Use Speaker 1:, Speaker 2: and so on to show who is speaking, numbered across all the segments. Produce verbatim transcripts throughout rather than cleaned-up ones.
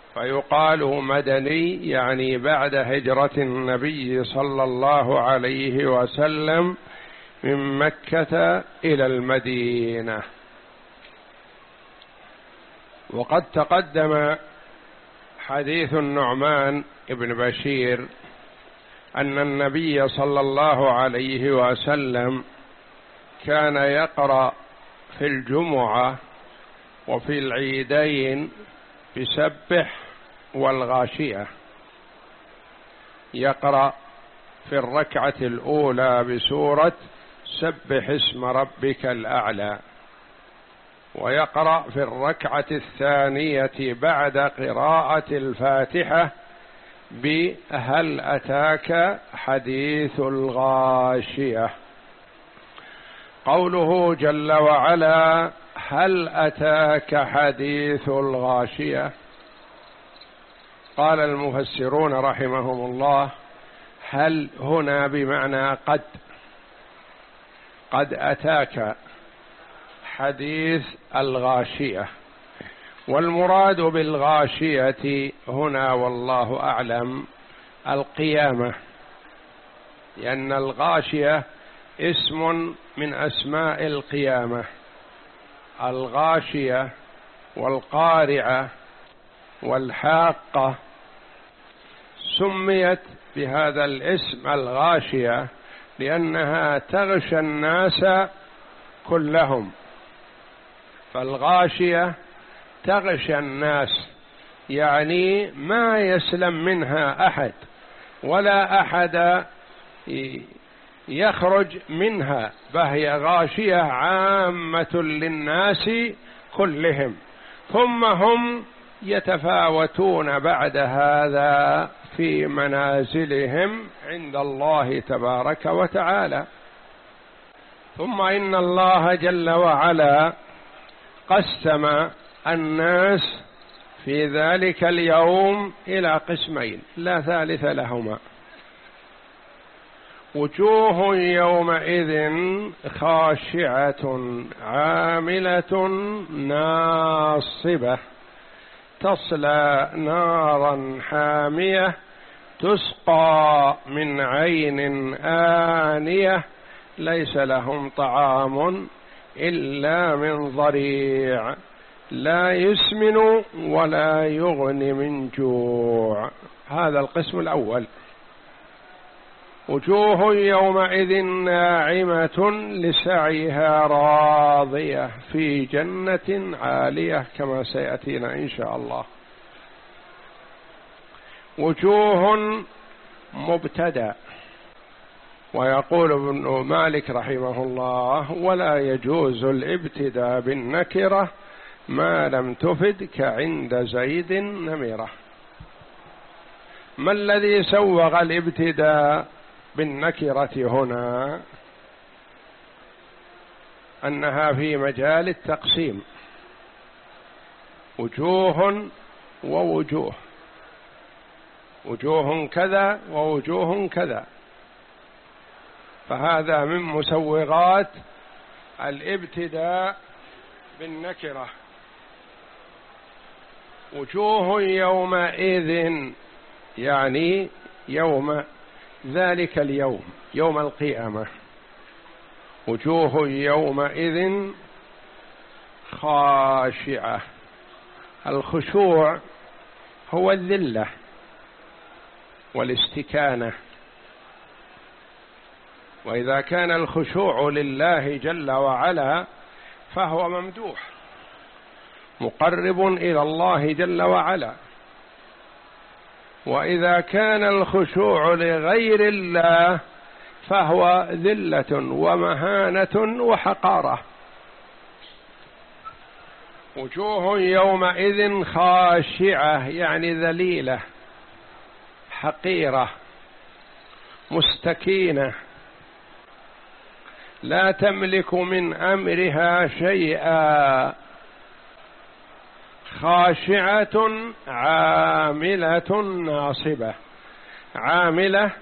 Speaker 1: فيقال مدني يعني بعد هجرة النبي صلى الله عليه وسلم من مكة إلى المدينة. وقد تقدم حديث النعمان بن بشير أن النبي صلى الله عليه وسلم كان يقرأ في الجمعة وفي العيدين بسبح والغاشية، يقرأ في الركعة الأولى بسورة سبح اسم ربك الأعلى، ويقرأ في الركعة الثانية بعد قراءة الفاتحة بهل أتاك حديث الغاشية. قوله جل وعلا هل أتاك حديث الغاشية، قال المفسرون رحمهم الله هل هنا بمعنى قد، قد أتاك حديث الغاشية، والمراد بالغاشية هنا والله أعلم القيامة، لأن الغاشية اسم من أسماء القيامة، الغاشية والقارعة والحاقة سميت بهذا الاسم الغاشية لأنها تغشى الناس كلهم، فالغاشية تغشى الناس يعني ما يسلم منها أحد ولا أحد يخرج منها، فهي غاشية عامة للناس كلهم، ثم هم يتفاوتون بعد هذا في منازلهم عند الله تبارك وتعالى. ثم إن الله جل وعلا قسم الناس في ذلك اليوم إلى قسمين لا ثالث لهما: وجوه يومئذ خاشعة عاملة ناصبة تصلى نارا حامية تسقى من عين آنية ليس لهم طعام إلا من ضريع لا يسمن ولا يغني من جوع. هذا القسم الأول. وجوه يومئذ ناعمة لسعيها راضية في جنة عالية كما سيأتينا إن شاء الله. وجوه مبتدأ، ويقول ابن مالك رحمه الله ولا يجوز الابتداء بالنكرة ما لم تفد كعند زيد نمرة. ما الذي سوغ الابتداء بالنكرة هنا؟ أنها في مجال التقسيم، وجوه ووجوه، وجوه كذا ووجوه كذا، فهذا من مسوغات الابتداء بالنكرة. وجوه يومئذ يعني يوم ذلك اليوم، يوم القيامة. وجوه يومئذ خاشعة، الخشوع هو الذلة والاستكانة، وإذا كان الخشوع لله جل وعلا فهو ممدوح مقرب إلى الله جل وعلا، وإذا كان الخشوع لغير الله فهو ذلة ومهانة وحقارة. وجوه يومئذ خاشعة يعني ذليلة حقيرة مستكينة لا تملك من أمرها شيئا، خاشعة عاملة ناصبة. عاملة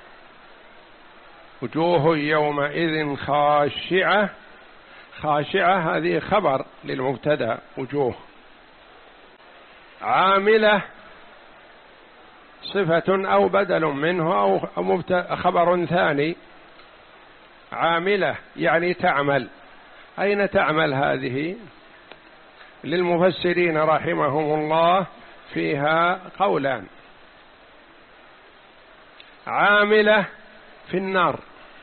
Speaker 1: وجوه يومئذ خاشعة، خاشعة هذه خبر للمبتدأ وجوه، عاملة صفة أو بدل منه أو خبر ثاني. عاملة يعني تعمل. أين تعمل هذه؟ للمفسرين رحمهم الله فيها قولان. عاملة في النار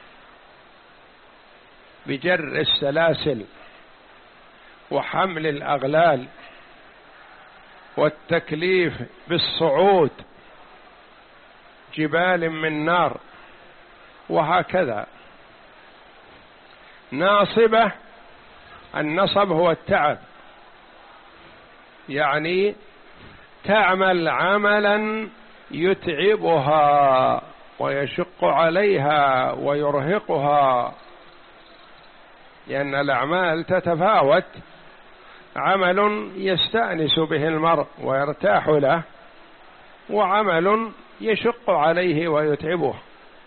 Speaker 1: بجر السلاسل وحمل الأغلال والتكليف بالصعود جبال من نار وهكذا. ناصبة، النصب هو التعب، يعني تعمل عملا يتعبها ويشق عليها ويرهقها، لأن الأعمال تتفاوت. عمل يستأنس به المرء ويرتاح له، وعمل يشق عليه ويتعبه.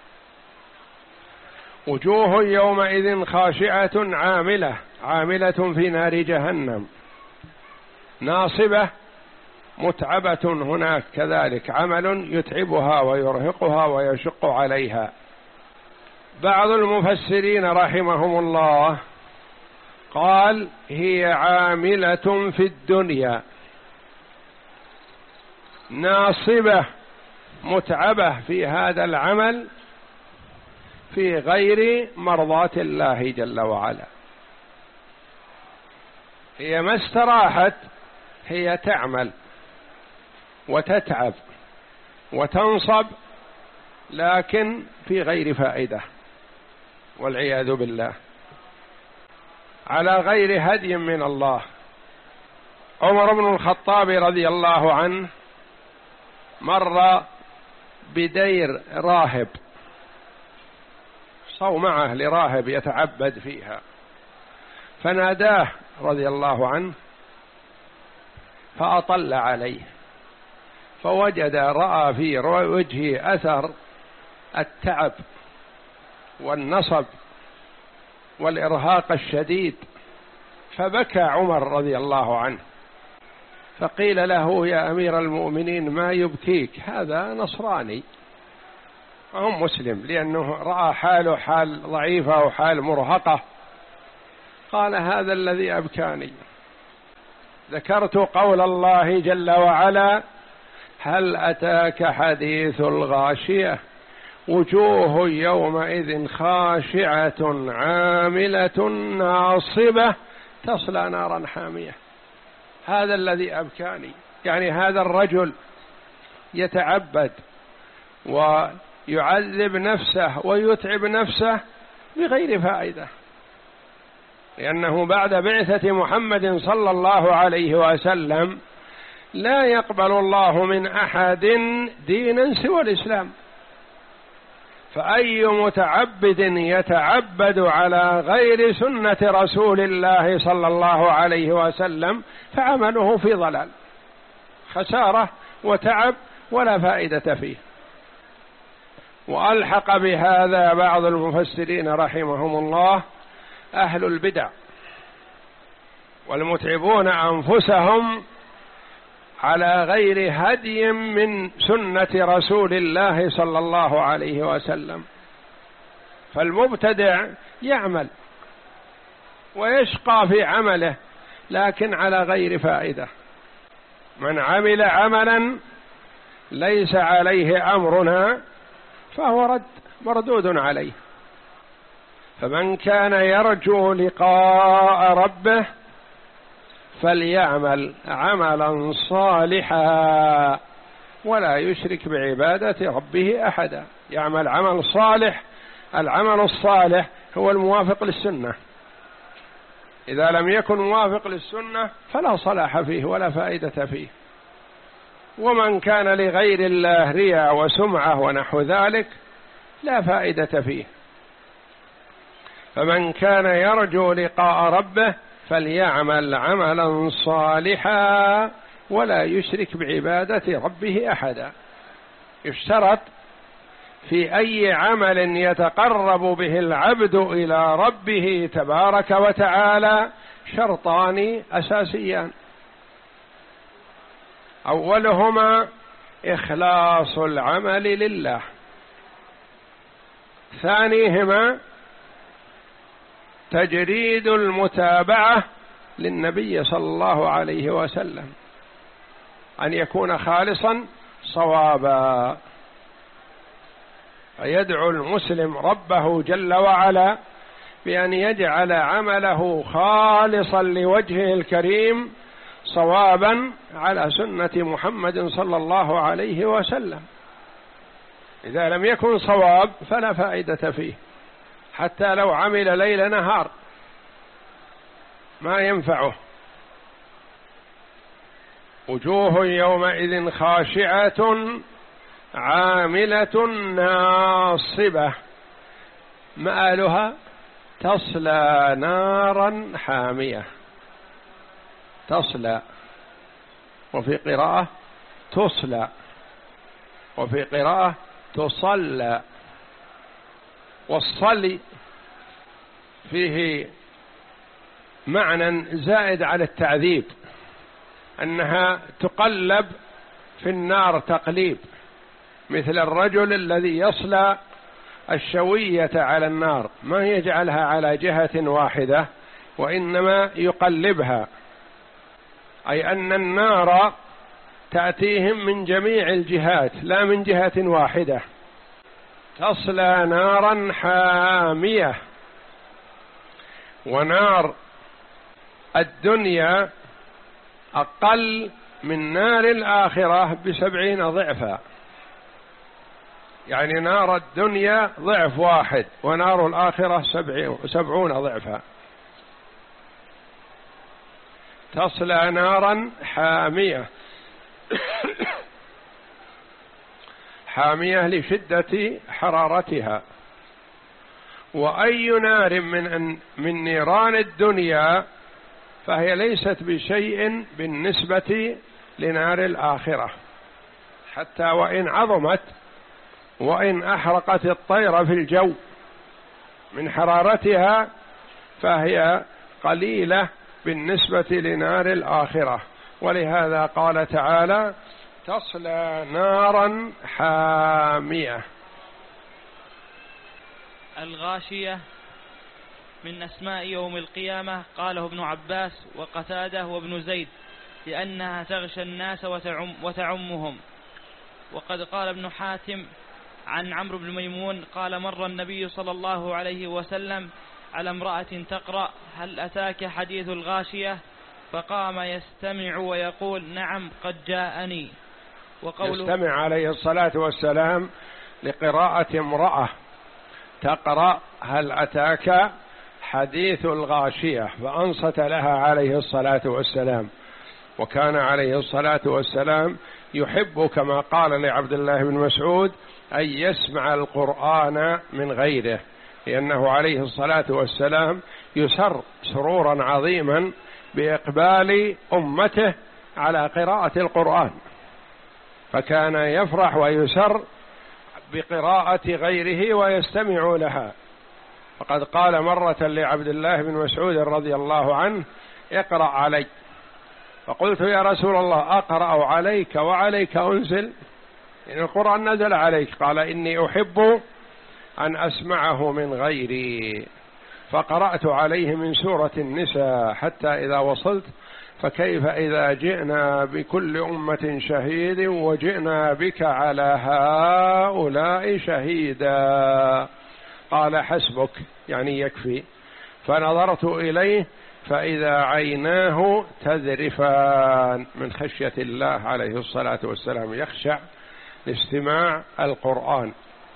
Speaker 1: وجوه يومئذ خاشعة عاملة، عاملة في نار جهنم. ناصبة متعبة هناك كذلك، عمل يتعبها ويرهقها ويشق عليها. بعض المفسرين رحمهم الله قال هي عاملة في الدنيا، ناصبة متعبة في هذا العمل في غير مرضاة الله جل وعلا. هي ما استراحت، هي تعمل وتتعب وتنصب، لكن في غير فائدة والعياذ بالله، على غير هدي من الله. عمر بن الخطاب رضي الله عنه مر بدير راهب، صومعة لراهب يتعبد فيها، فناداه رضي الله عنه فأطل عليه، فوجد رأى في وجهه أثر التعب والنصب والإرهاق الشديد، فبكى عمر رضي الله عنه، فقيل له يا أمير المؤمنين ما يبكيك؟ هذا نصراني وهو مسلم، لأنه رأى حاله حال ضعيفة وحال مرهقة. قال هذا الذي أبكاني، ذكرت قول الله جل وعلا هل أتاك حديث الغاشية وجوه يومئذ خاشعة عاملة ناصبة تصلى نارا حامية. هذا الذي أبكاني، يعني هذا الرجل يتعبد ويعذب نفسه ويتعب نفسه بغير فائدة، لأنه بعد بعثة محمد صلى الله عليه وسلم لا يقبل الله من أحد دينا سوى الإسلام، فأي متعبد يتعبد على غير سنة رسول الله صلى الله عليه وسلم فعمله في ضلال، خسارة وتعب ولا فائدة فيه. وألحق بهذا بعض المفسرين رحمهم الله أهل البدع والمتعبون أنفسهم على غير هدي من سنة رسول الله صلى الله عليه وسلم. فالمبتدع يعمل ويشقى في عمله لكن على غير فائدة. من عمل عملا ليس عليه أمرنا فهو رد مردود عليه. فمن كان يرجو لقاء ربه فليعمل عملا صالحا ولا يشرك بعبادة ربه أحدا. يعمل عمل صالح، العمل الصالح هو الموافق للسنة، إذا لم يكن موافق للسنة فلا صلاح فيه ولا فائدة فيه. ومن كان لغير الله رياء وسمعة ونحو ذلك لا فائدة فيه. فمن كان يرجو لقاء ربه فليعمل عملا صالحا ولا يشرك بعبادة ربه أحدا. يشترط في أي عمل يتقرب به العبد إلى ربه تبارك وتعالى شرطان أساسيان: أولهما إخلاص العمل لله. ثانيهما تجريد المتابعة للنبي صلى الله عليه وسلم، أن يكون خالصا صوابا. فيدعو المسلم ربه جل وعلا بأن يجعل عمله خالصا لوجهه الكريم صوابا على سنة محمد صلى الله عليه وسلم. إذا لم يكن صواب فلا فائدة فيه، حتى لو عمل ليل نهار ما ينفعه. وجوه يومئذ خاشعة عاملة ناصبة مآلها تصلى نارا حامية. تصلى، وفي قراءة تصلى، وفي قراءة تصلى. والصلي فيه معنى زائد على التعذيب، أنها تقلب في النار تقليب، مثل الرجل الذي يصلى الشوية على النار، ما يجعلها على جهة واحدة وإنما يقلبها، أي أن النار تأتيهم من جميع الجهات لا من جهة واحدة. تصلى نارا حامية. ونار الدنيا أقل من نار الآخرة بسبعين ضعفا، يعني نار الدنيا ضعف واحد ونار الآخرة سبعون ضعفا. تصلى نارا حامية حامية لشدة حرارتها. وأي نار من من نيران الدنيا فهي ليست بشيء بالنسبة لنار الآخرة، حتى وإن عظمت وإن أحرقت الطير في الجو من حرارتها فهي قليلة بالنسبة لنار الآخرة. ولهذا قال تعالى: تصلى نارا حامية.
Speaker 2: الغاشية من أسماء يوم القيامة، قاله ابن عباس وقتاده وابن زيد، لأنها تغشى الناس وتعم وتعمهم. وقد قال ابن حاتم عن عمرو بن ميمون قال: مر النبي صلى الله عليه وسلم على امرأة تقرأ: هل أتاك حديث الغاشية؟ فقام يستمع ويقول: نعم قد جاءني.
Speaker 1: وقوله يستمع عليه الصلاة والسلام لقراءة امرأة تقرأ: هل أتاك حديث الغاشية، فأنصت لها عليه الصلاة والسلام. وكان عليه الصلاة والسلام يحب كما قال لعبد الله بن مسعود أن يسمع القرآن من غيره، لأنه عليه الصلاة والسلام يسر سرورا عظيما بإقبال أمته على قراءة القرآن، فكان يفرح ويسر بقراءة غيره ويستمع لها. فقد قال مرة لعبد الله بن مسعود رضي الله عنه: اقرأ علي. فقلت: يا رسول الله، أقرأ عليك وعليك أنزل؟ إن القرآن نزل عليك. قال: إني أحب أن أسمعه من غيري. فقرأت عليه من سورة النساء حتى إذا وصلت: فكيف إذا جئنا بكل أمة شهيد وجئنا بك على هؤلاء شهيدا. قال: حسبك، يعني يكفي. فنظرت إليه فإذا عيناه تذرفان من خشية الله عليه الصلاة والسلام، يخشع لاستماع القرآن.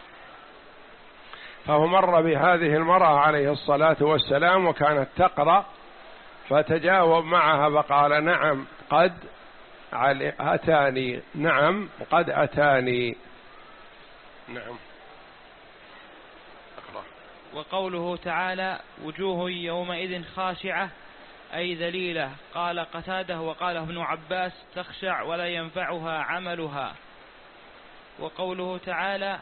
Speaker 1: فهو مر بهذه المرأة عليه الصلاة والسلام وكانت تقرأ، فتجاوب معها فقال: نعم قد أتاني، نعم قد أتاني. نعم. أقرأ.
Speaker 2: وقوله تعالى: وجوه يومئذ خاشعة، أي ذليلة. قال قتاده وقاله ابن عباس: تخشع ولا ينفعها عملها. وقوله تعالى: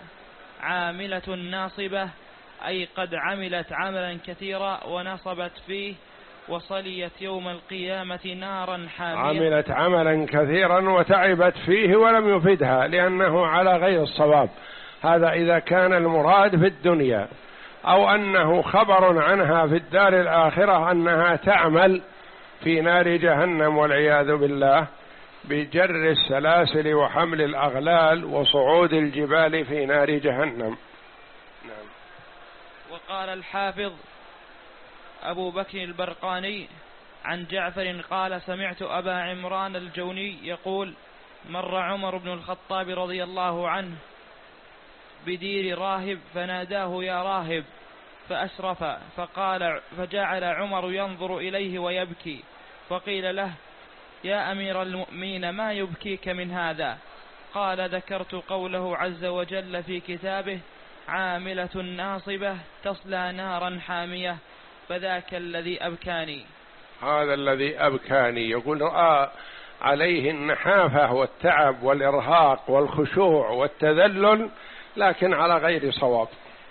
Speaker 2: عاملة ناصبة، أي قد عملت عملا كثيرا ونصبت فيه وصليت يوم القيامة نارا حامية.
Speaker 1: عملت عملا كثيرا وتعبت فيه ولم يفدها لأنه على غير الصواب. هذا إذا كان المراد في الدنيا، أو أنه خبر عنها في الدار الآخرة أنها تعمل في نار جهنم والعياذ بالله بجر السلاسل وحمل الأغلال وصعود الجبال في نار جهنم.
Speaker 2: نعم. وقال الحافظ أبو بكر البرقاني عن جعفر قال سمعت أبا عمران الجوني يقول مر عمر بن الخطاب رضي الله عنه بدير راهب فناداه يا راهب فأسرف، فقال فجعل عمر ينظر إليه ويبكي، فقيل له يا أمير المؤمنين ما يبكيك من هذا؟ قال ذكرت قوله عز وجل في كتابه عاملة ناصبة تصلى نارا حامية فذاك الذي أبكاني.
Speaker 1: هذا الذي أبكاني، يقول رأى عليه النحافة والتعب والإرهاق والخشوع والتذلل لكن على غير صواب،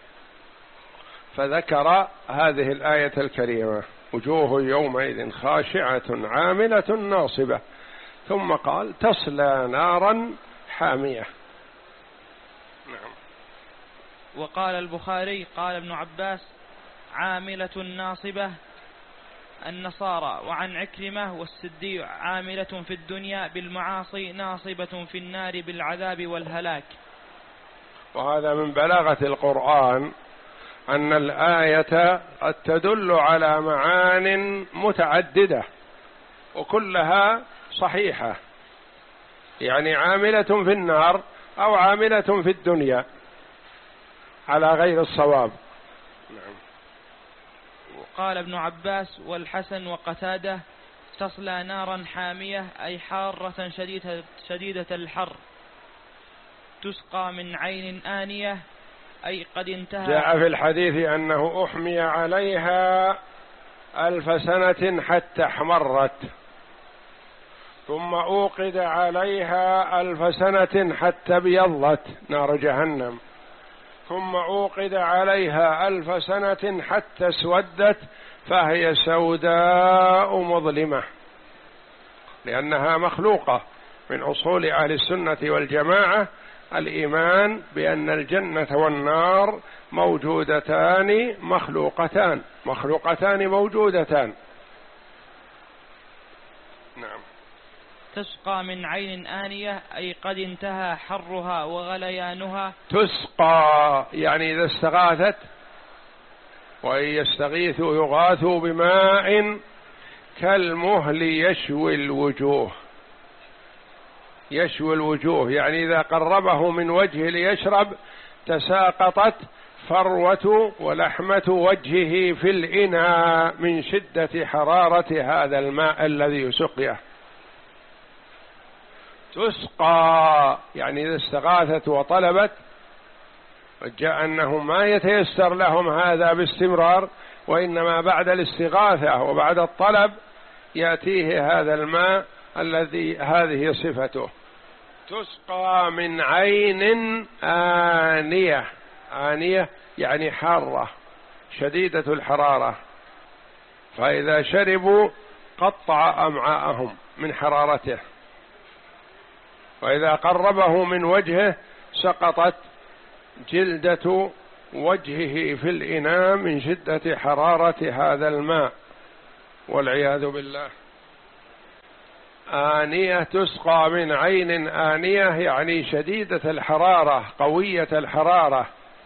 Speaker 1: فذكر هذه الآية الكريمة وجوه يومئذ خاشعة عاملة ناصبة، ثم قال تصلى نارا حامية. نعم.
Speaker 2: وقال البخاري قال ابن عباس عاملة ناصبة النصارى، وعن عكرمة والسدي عاملة في الدنيا بالمعاصي ناصبة في النار بالعذاب والهلاك.
Speaker 1: وهذا من بلاغة القرآن أن الآية قد تدل على معان متعددة وكلها صحيحة، يعني عاملة في النار أو عاملة في الدنيا على غير الصواب. نعم.
Speaker 2: وقال ابن عباس والحسن وقتادة تصلى نارا حامية أي حارة شديدة, شديدة الحر تسقى من عين آنية أي قد انتهى.
Speaker 1: جاء في الحديث أنه أحمي عليها ألف سنة حتى احمرت، ثم أوقد عليها ألف سنة حتى ابيضت نار جهنم، ثم أوقد عليها ألف سنة حتى اسودت فهي سوداء مظلمة، لأنها مخلوقة. من أصول أهل السنة والجماعة الإيمان بأن الجنة والنار موجودتان مخلوقتان مخلوقتان موجودتان. نعم.
Speaker 2: تسقى من عين آنية أي قد انتهى حرها وغليانها.
Speaker 1: تسقى يعني إذا استغاثت، وإن يستغيثوا يغاثوا بماء كالمهل يشوي الوجوه. يشوي الوجوه يعني إذا قربه من وجهه ليشرب تساقطت فروة ولحمة وجهه في الإناء من شدة حرارة هذا الماء الذي سقيه. تسقى يعني إذا استغاثت وطلبت، وجاء أنه ما يتيسر لهم هذا باستمرار، وإنما بعد الاستغاثة وبعد الطلب يأتيه هذا الماء الذي هذه صفته. تسقى من عين آنية، آنية يعني حارة شديدة الحرارة، فإذا شربوا قطع أمعاءهم من حرارته، وإذا قربه من وجهه سقطت جلدة وجهه في الإناء من شدة حرارة هذا الماء والعياذ بالله. آنية تسقى من عين آنية يعني شديدة الحرارة قوية الحرارة.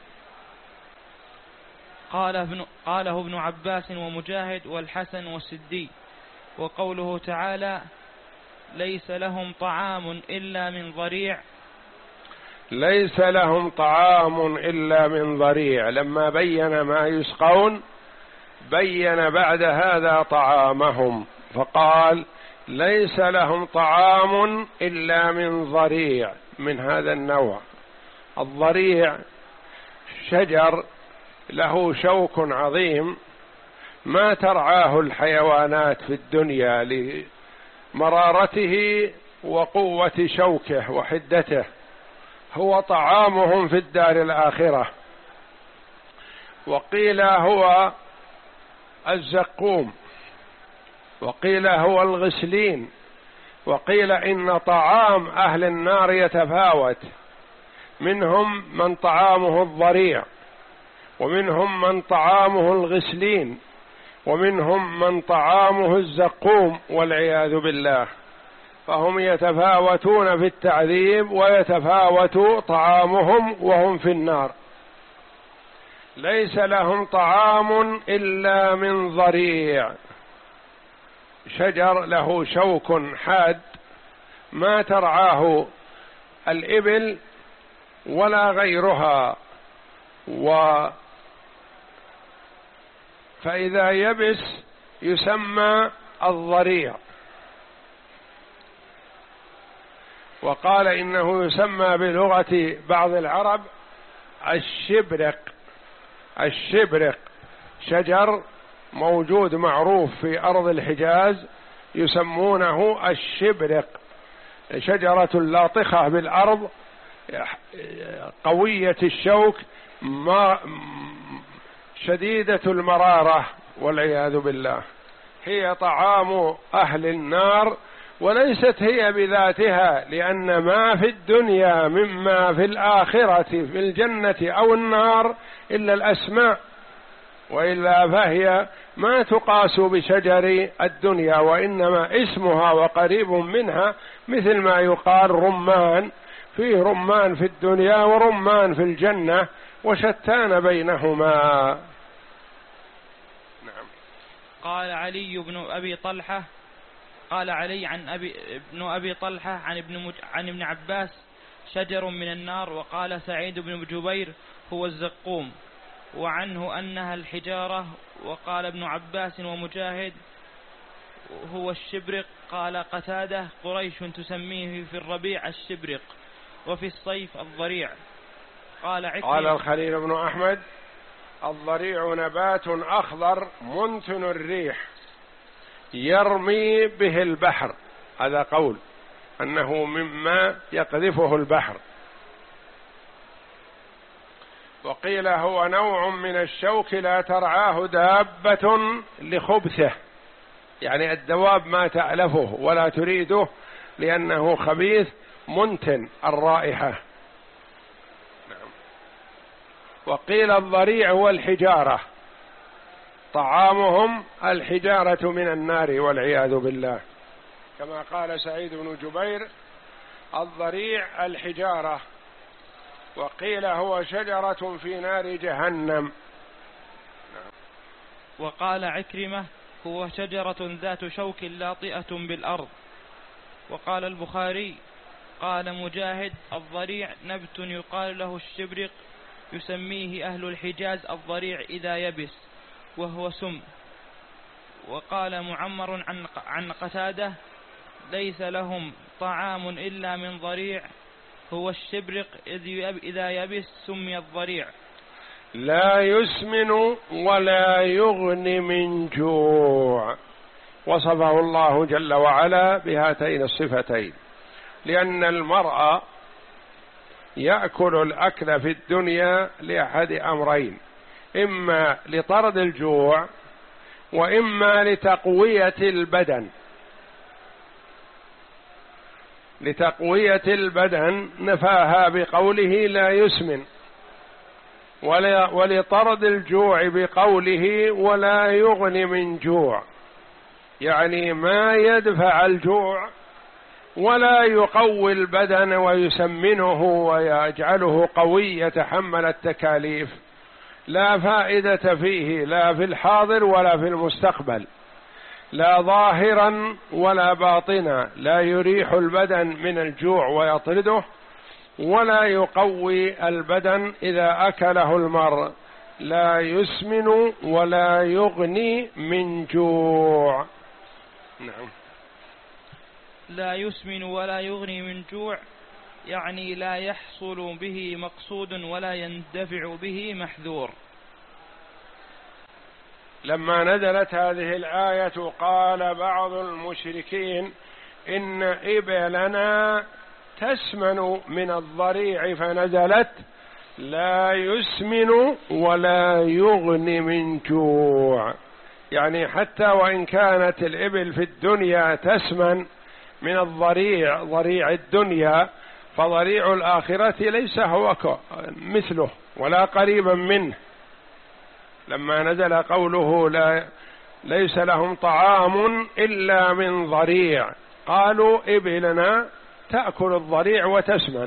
Speaker 2: قال ابن قاله ابن عباس ومجاهد والحسن والسدي. وقوله تعالى ليس لهم طعام إلا من ضريع.
Speaker 1: ليس لهم طعام إلا من ضريع، لما بين ما يسقون بين بعد هذا طعامهم فقال ليس لهم طعام إلا من ضريع، من هذا النوع. الضريع شجر له شوك عظيم ما ترعاه الحيوانات في الدنيا لمرارته وقوة شوكه وحدته، هو طعامهم في الدار الآخرة. وقيل هو الزقوم وقيل هو الغسلين، وقيل إن طعام أهل النار يتفاوت، منهم من طعامه الضريع، ومنهم من طعامه الغسلين، ومنهم من طعامه الزقوم والعياذ بالله، فهم يتفاوتون في التعذيب ويتفاوت طعامهم وهم في النار. ليس لهم طعام إلا من ضريع، شجر له شوك حاد ما ترعاه الإبل ولا غيرها، و فإذا يبس يسمى الضريع. وقال إنه يسمى بلغة بعض العرب الشبرق. الشبرق شجر موجود معروف في أرض الحجاز يسمونه الشبرق، شجرة لاطخة بالأرض قوية الشوك ما شديدة المرارة والعياذ بالله، هي طعام أهل النار، وليست هي بذاتها، لأن ما في الدنيا مما في الآخرة في الجنة أو النار إلا الأسماء، وإلا فهي ما تقاس بشجر الدنيا، وإنما اسمها وقريب منها، مثل ما يقال رمان، فيه رمان في الدنيا ورمان في الجنة وشتان بينهما.
Speaker 2: نعم. قال علي بن أبي طلحة قال علي عن أبي ابن أبي طلحة عن ابن مج... عن ابن عباس شجر من النار، وقال سعيد بن جبير هو الزقوم، وعنه أنها الحجارة، وقال ابن عباس ومجاهد هو الشبرق. قال قتادة قريش تسميه في الربيع الشبرق وفي الصيف الضريع. قال عكرمة
Speaker 1: قال الخليل بن أحمد الضريع نبات أخضر منتن الريح يرمي به البحر، هذا قول أنه مما يقذفه البحر. وقيل هو نوع من الشوك لا ترعاه دابة لخبثه، يعني الدواب ما تألفه ولا تريده لأنه خبيث منتن الرائحة. نعم. وقيل الضريع هو الحجارة، طعامهم الحجارة من النار والعياذ بالله، كما قال سعيد بن جبير الضريع الحجارة. وقيل هو شجرة في نار جهنم.
Speaker 2: وقال عكرمة هو شجرة ذات شوك لاطئة بالأرض. وقال البخاري قال مجاهد الضريع نبت يقال له الشبرق، يسميه أهل الحجاز الضريع إذا يبس وهو سم. وقال معمر عن عن قتادة ليس لهم طعام إلا من ضريع هو الشبرق إذا يبس سمي الضريع.
Speaker 1: لا يسمن ولا يغني من جوع، وصفه الله جل وعلا بهاتين الصفتين، لأن المرء يأكل الأكل في الدنيا لأحد أمرين، إما لطرد الجوع وإما لتقوية البدن. لتقوية البدن نفاها بقوله لا يسمن، ولطرد الجوع بقوله ولا يغني من جوع، يعني ما يدفع الجوع ولا يقوي البدن ويسمنه ويجعله قوي يتحمل التكاليف، لا فائدة فيه لا في الحاضر ولا في المستقبل، لا ظاهرا ولا باطنا، لا يريح البدن من الجوع ويطرده، ولا يقوي البدن إذا أكله المرء، لا يسمن ولا يغني من جوع. نعم.
Speaker 2: لا يسمن ولا يغني من جوع يعني لا يحصل به مقصود ولا يندفع به محذور.
Speaker 1: لما نزلت هذه الآية قال بعض المشركين إن إبلنا تسمن من الضريع، فنزلت لا يسمن ولا يغني من جوع، يعني حتى وإن كانت الإبل في الدنيا تسمن من الضريع ضريع الدنيا، فضريع الآخرة ليس هو مثله ولا قريبا منه. لما نزل قوله لا ليس لهم طعام إلا من ضريع، قالوا إبلنا تأكل الضريع وتسمن،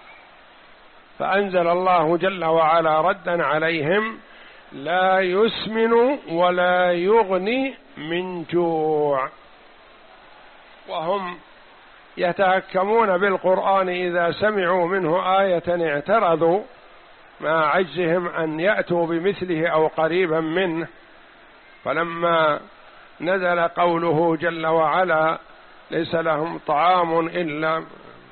Speaker 1: فأنزل الله جل وعلا ردا عليهم لا يسمن ولا يغني من جوع. وهم يتهكمون بالقرآن إذا سمعوا منه آية اعترضوا مع عجزهم أن يأتوا بمثله أو قريبا منه. فلما نزل قوله جل وعلا ليس لهم طعام إلا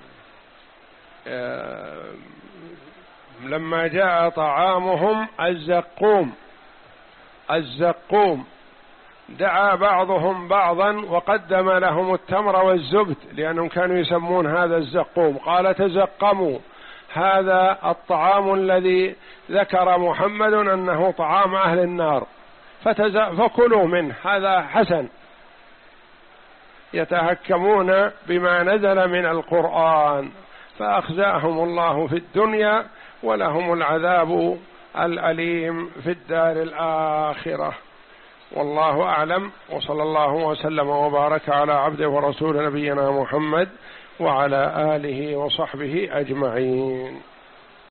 Speaker 1: لما جاء طعامهم الزقوم الزقوم دعا بعضهم بعضا وقدم لهم التمر والزبد لأنهم كانوا يسمون هذا الزقوم، قال تزقموا هذا الطعام الذي ذكر محمد أنه طعام أهل النار فكلوا منه هذا حسن. يتهكمون بما نزل من القرآن فأخزاهم الله في الدنيا ولهم العذاب الأليم في الدار الآخرة. والله أعلم، وصلى الله وسلم وبارك على عبده ورسول نبينا محمد وعلى آله وصحبه أجمعين.